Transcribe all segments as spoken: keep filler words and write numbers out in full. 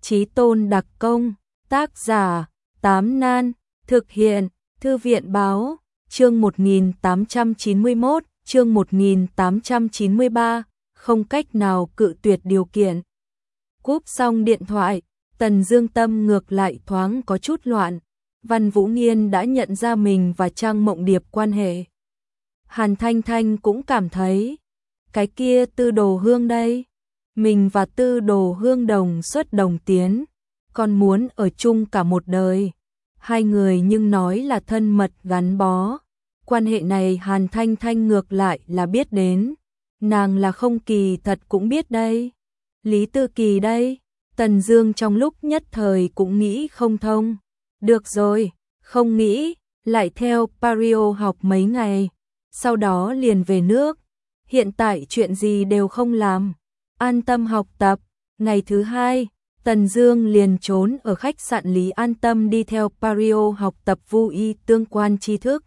Chí tôn đặc công, tác giả, Tám Nan, thực hiện, Thư viện báo, chương một nghìn tám trăm chín mươi mốt, chương một nghìn tám trăm chín mươi ba, không cách nào cự tuyệt điều kiện. Cúp xong điện thoại, Tần Dương tâm ngược lại thoáng có chút loạn. Văn Vũ Nghiên đã nhận ra mình và Trang Mộng Điệp quan hệ. Hàn Thanh Thanh cũng cảm thấy, cái kia Tư Đồ Hương đây, mình và Tư Đồ Hương đồng xuất đồng tiến, còn muốn ở chung cả một đời. Hai người nhưng nói là thân mật gắn bó. Quan hệ này Hàn Thanh Thanh ngược lại là biết đến, nàng là không kỳ thật cũng biết đây. Lý Tư Kỳ đây, Tần Dương trong lúc nhất thời cũng nghĩ không thông. Được rồi, không nghĩ, lại theo Pario học mấy ngày, sau đó liền về nước. Hiện tại chuyện gì đều không làm, an tâm học tập. Ngày thứ hai, Tần Dương liền trốn ở khách sạn Lý An Tâm đi theo Pario học tập vu y tương quan tri thức.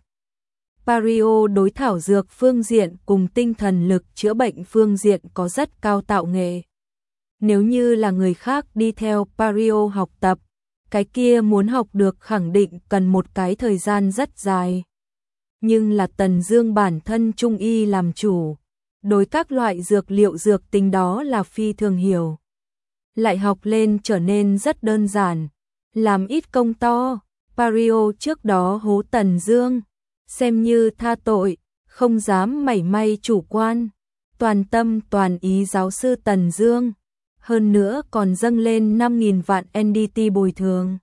Pario đối thảo dược phương diện cùng tinh thần lực chữa bệnh phương diện có rất cao tạo nghệ. Nếu như là người khác đi theo Pario học tập, cái kia muốn học được khẳng định cần một cái thời gian rất dài. Nhưng là Tần Dương bản thân trung y làm chủ, đối các loại dược liệu dược tính đó là phi thường hiểu. Lại học lên trở nên rất đơn giản, làm ít công to. Pario trước đó hố Tần Dương, xem như tha tội, không dám mảy may chủ quan, toàn tâm toàn ý giáo sư Tần Dương. Hơn nữa còn dâng lên năm nghìn vạn en đê tê bồi thường.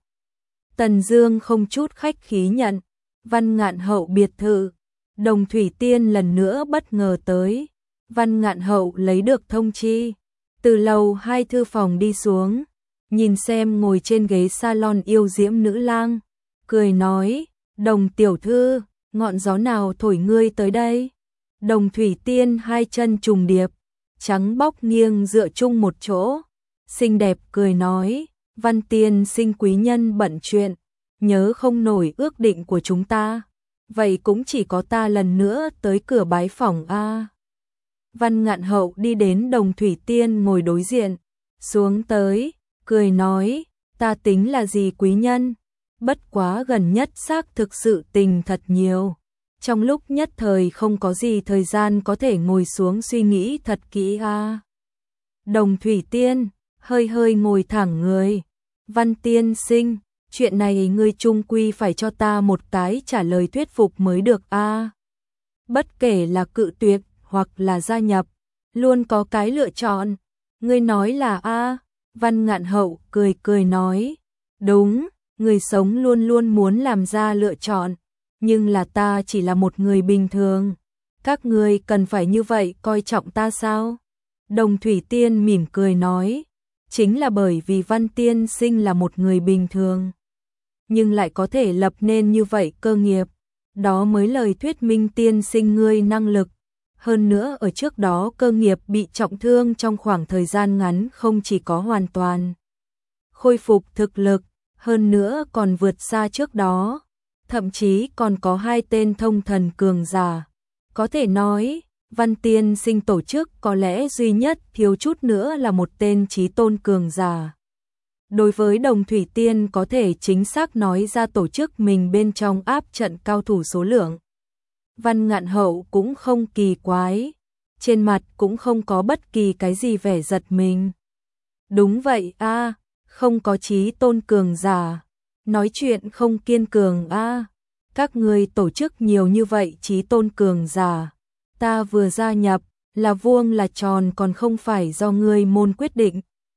Tần Dương không chút khách khí nhận. Văn Ngạn Hậu biệt thự, Đồng Thủy Tiên lần nữa bất ngờ tới. Văn Ngạn Hậu lấy được thông chi, từ lầu hai thư phòng đi xuống, nhìn xem ngồi trên ghế salon yêu diễm nữ lang, cười nói, Đồng tiểu thư, ngọn gió nào thổi ngươi tới đây? Đồng Thủy Tiên hai chân trùng điệp, trắng bóc nghiêng dựa chung một chỗ, xinh đẹp cười nói, Văn tiên sinh quý nhân bận chuyện, nhớ không nổi ước định của chúng ta, vậy cũng chỉ có ta lần nữa tới cửa bái phỏng a. Văn Ngạn Hậu đi đến Đồng Thủy Tiên ngồi đối diện, xuống tới, cười nói, ta tính là gì quý nhân, bất quá gần nhất xác thực sự tình thật nhiều. Trong lúc nhất thời không có gì thời gian có thể ngồi xuống suy nghĩ thật kỹ a. À. Đồng Thủy Tiên hơi hơi ngồi thẳng người, Văn tiên sinh, chuyện này ngươi chung quy phải cho ta một cái trả lời thuyết phục mới được a. À. Bất kể là cự tuyệt hoặc là gia nhập, luôn có cái lựa chọn. Ngươi nói là a. À. Văn Ngạn Hậu cười cười nói, đúng, người sống luôn luôn muốn làm ra lựa chọn. Nhưng là ta chỉ là một người bình thường, các ngươi cần phải như vậy coi trọng ta sao? Đồng Thủy Tiên mỉm cười nói, chính là bởi vì Văn tiên sinh là một người bình thường, nhưng lại có thể lập nên như vậy cơ nghiệp, đó mới lời thuyết minh tiên sinh ngươi năng lực. Hơn nữa ở trước đó cơ nghiệp bị trọng thương trong khoảng thời gian ngắn không chỉ có hoàn toàn khôi phục thực lực, hơn nữa còn vượt xa trước đó. Thậm chí còn có hai tên thông thần cường giả. Có thể nói, Văn tiên sinh tổ chức có lẽ duy nhất thiếu chút nữa là một tên chí tôn cường giả. Đối với Đồng Thủy Tiên có thể chính xác nói ra tổ chức mình bên trong áp trận cao thủ số lượng. Văn Ngạn Hậu cũng không kỳ quái, trên mặt cũng không có bất kỳ cái gì vẻ giật mình. Đúng vậy a, à, không có chí tôn cường giả. Nói chuyện không kiên cường a. À. Các ngươi tổ chức nhiều như vậy chí tôn cường giả, ta vừa gia nhập, là vuông là tròn còn không phải do ngươi môn quyết định.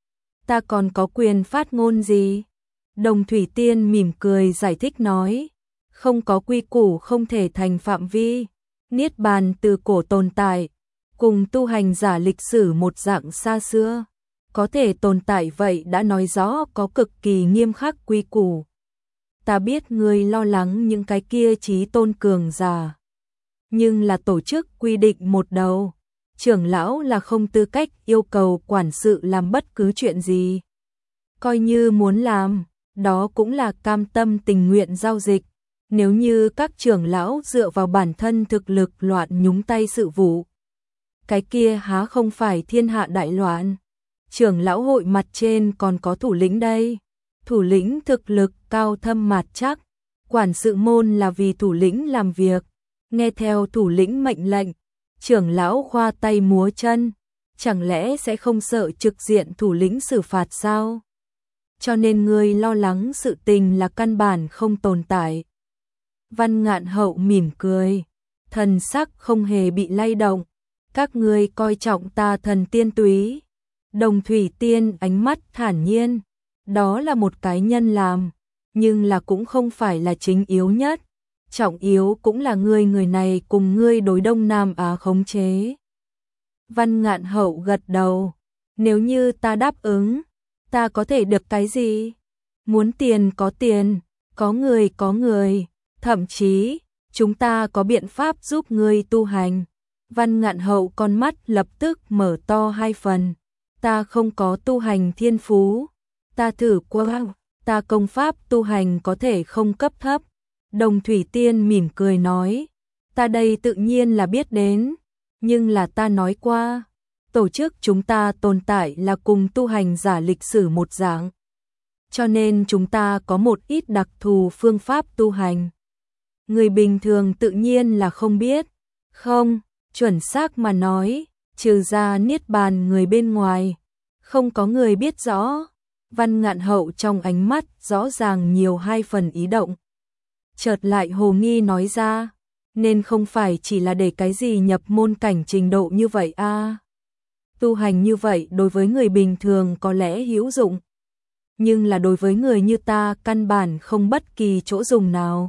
Ta còn có quyền phát ngôn gì? Đồng Thủy Tiên mỉm cười giải thích nói, không có quy củ không thể thành phạm vi, niết bàn từ cổ tồn tại, cùng tu hành giả lịch sử một dạng xa xưa, có thể tồn tại vậy đã nói rõ có cực kỳ nghiêm khắc quy củ. Ta biết ngươi lo lắng những cái kia chí tôn cường giả, nhưng là tổ chức quy định một đầu, trưởng lão là không tư cách yêu cầu quản sự làm bất cứ chuyện gì. Coi như muốn làm, đó cũng là cam tâm tình nguyện giao dịch. Nếu như các trưởng lão dựa vào bản thân thực lực loạn nhúng tay sự vụ, cái kia há không phải thiên hạ đại loạn. trưởng lão hội mặt trên còn có thủ lĩnh đây. Thủ lĩnh thực lực cao thâm mạt chắc, quản sự môn là vì thủ lĩnh làm việc, nghe theo thủ lĩnh mệnh lệnh, trưởng lão khoa tay múa chân, chẳng lẽ sẽ không sợ trực diện thủ lĩnh xử phạt sao? Cho nên ngươi lo lắng sự tình là căn bản không tồn tại. Văn Ngạn Hậu mỉm cười, thần sắc không hề bị lay động. Các ngươi coi trọng ta thần tiên túy. Đồng Thủy Tiên ánh mắt thản nhiên, đó là một cái nhân làm, nhưng là cũng không phải là chính yếu nhất. Trọng yếu cũng là ngươi người này cùng ngươi đối Đông Nam Á khống chế. Văn Ngạn Hậu gật đầu, nếu như ta đáp ứng, ta có thể được cái gì? Muốn tiền có tiền, có người có người, thậm chí, chúng ta có biện pháp giúp ngươi tu hành. Văn Ngạn Hậu con mắt lập tức mở to hai phần, ta không có tu hành thiên phú, ta thử qua, ta công pháp tu hành có thể không cấp thấp. Đồng Thủy Tiên mỉm cười nói, ta đây tự nhiên là biết đến, nhưng là ta nói qua, tổ chức chúng ta tồn tại là cùng tu hành giả lịch sử một dạng. Cho nên chúng ta có một ít đặc thù phương pháp tu hành. Người bình thường tự nhiên là không biết. Không, chuẩn xác mà nói, trừ ra Niết Bàn người bên ngoài, không có người biết rõ. Văn Ngạn Hậu trong ánh mắt rõ ràng nhiều hai phần ý động. Chợt lại hồ nghi nói ra, nên không phải chỉ là để cái gì nhập môn cảnh trình độ như vậy a. À. Tu hành như vậy đối với người bình thường có lẽ hữu dụng, nhưng là đối với người như ta căn bản không bất kỳ chỗ dùng nào.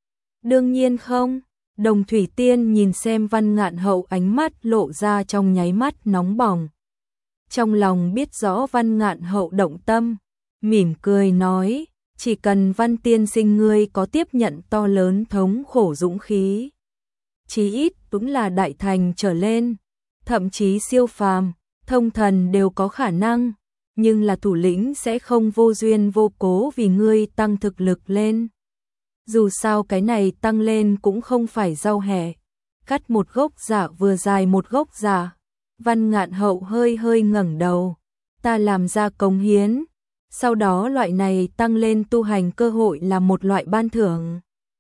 Đương nhiên không. Đồng Thủy Tiên nhìn xem Văn Ngạn Hậu ánh mắt lộ ra trong nháy mắt nóng bỏng. Trong lòng biết rõ Văn Ngạn Hậu động tâm, mỉm cười nói, chỉ cần Văn tiên sinh ngươi có tiếp nhận to lớn thống khổ dũng khí, chí ít cũng là đại thành trở lên, thậm chí siêu phàm, thông thần đều có khả năng, nhưng là thủ lĩnh sẽ không vô duyên vô cố vì ngươi tăng thực lực lên. Dù sao cái này tăng lên cũng không phải rau hẹ, cắt một gốc giả vừa dài một gốc giả. Văn Ngạn Hậu hơi hơi ngẩng đầu, ta làm ra cống hiến, sau đó loại này tăng lên tu hành cơ hội là một loại ban thưởng.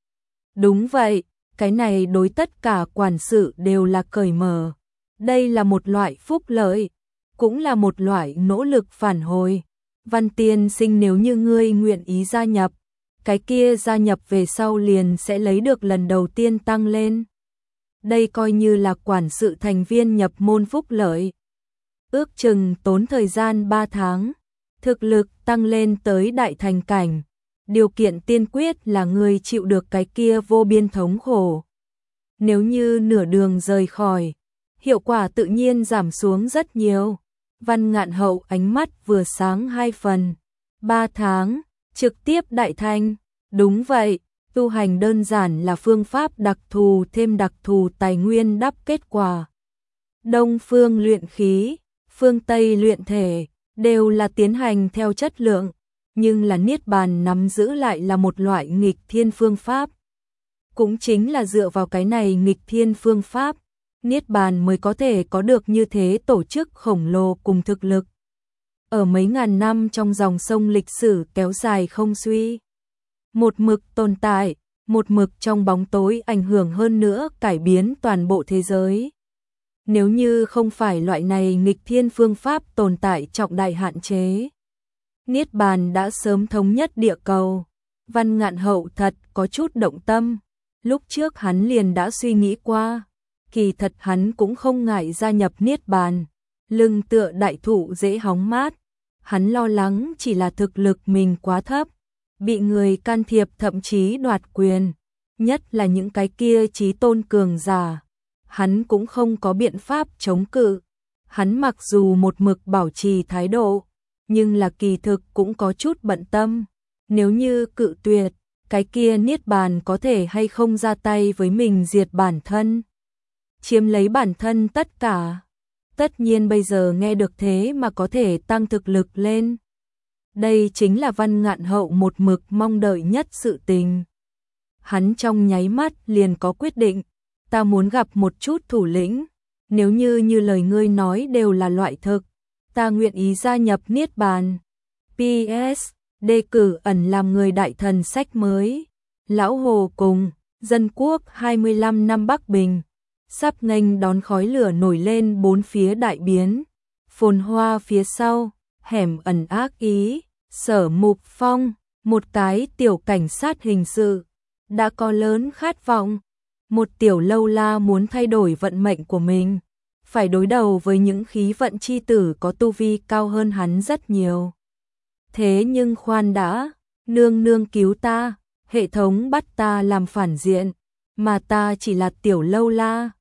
Đúng vậy, cái này đối tất cả quản sự đều là cởi mở. Đây là một loại phúc lợi, cũng là một loại nỗ lực phản hồi. Văn tiên sinh nếu như ngươi nguyện ý gia nhập, cái kia gia nhập về sau liền sẽ lấy được lần đầu tiên tăng lên. Đây coi như là quản sự thành viên nhập môn phúc lợi. Ước chừng tốn thời gian ba tháng, thực lực tăng lên tới đại thành cảnh. Điều kiện tiên quyết là người chịu được cái kia vô biên thống khổ. Nếu như nửa đường rời khỏi, hiệu quả tự nhiên giảm xuống rất nhiều. Văn Ngạn Hậu ánh mắt vừa sáng hai phần. Ba tháng, trực tiếp đại thành. Đúng vậy, tu hành đơn giản là phương pháp đặc thù thêm đặc thù tài nguyên đắp kết quả. Đông phương luyện khí, phương Tây luyện thể, đều là tiến hành theo chất lượng, nhưng là Niết Bàn nắm giữ lại là một loại nghịch thiên phương pháp. Cũng chính là dựa vào cái này nghịch thiên phương pháp, Niết Bàn mới có thể có được như thế tổ chức khổng lồ cùng thực lực. Ở mấy ngàn năm trong dòng sông lịch sử kéo dài không suy. Một mực tồn tại, một mực trong bóng tối ảnh hưởng hơn nữa cải biến toàn bộ thế giới. Nếu như không phải loại này nghịch thiên phương pháp tồn tại trọng đại hạn chế, Niết Bàn đã sớm thống nhất địa cầu. Văn Ngạn Hậu thật có chút động tâm, lúc trước hắn liền đã suy nghĩ qua, kỳ thật hắn cũng không ngại gia nhập Niết Bàn, lưng tựa đại thụ dễ hóng mát, hắn lo lắng chỉ là thực lực mình quá thấp, bị người can thiệp thậm chí đoạt quyền, nhất là những cái kia chí tôn cường giả, hắn cũng không có biện pháp chống cự. Hắn mặc dù một mực bảo trì thái độ, nhưng là kỳ thực cũng có chút bận tâm, nếu như cự tuyệt, cái kia Niết Bàn có thể hay không ra tay với mình diệt bản thân, chiếm lấy bản thân tất cả. Tất nhiên bây giờ nghe được thế mà có thể tăng thực lực lên. Đây chính là Văn Ngạn Hậu một mực mong đợi nhất sự tình. Hắn trong nháy mắt liền có quyết định, ta muốn gặp một chút thủ lĩnh, nếu như như lời ngươi nói đều là loại thực, ta nguyện ý gia nhập Niết Bàn. pê ét. Đề cử ẩn làm người đại thần sách mới. Lão Hồ cùng dân quốc hai mươi lăm năm Bắc Bình, sắp nghênh đón khói lửa nổi lên bốn phía đại biến. Phồn hoa phía sau, hẻm ẩn ác ý, Sở Mục Phong, một cái tiểu cảnh sát hình sự, đã có lớn khát vọng. Một tiểu lâu la muốn thay đổi vận mệnh của mình, phải đối đầu với những khí vận chi tử có tu vi cao hơn hắn rất nhiều. Thế nhưng khoan đã, nương nương cứu ta, hệ thống bắt ta làm phản diện, mà ta chỉ là tiểu lâu la.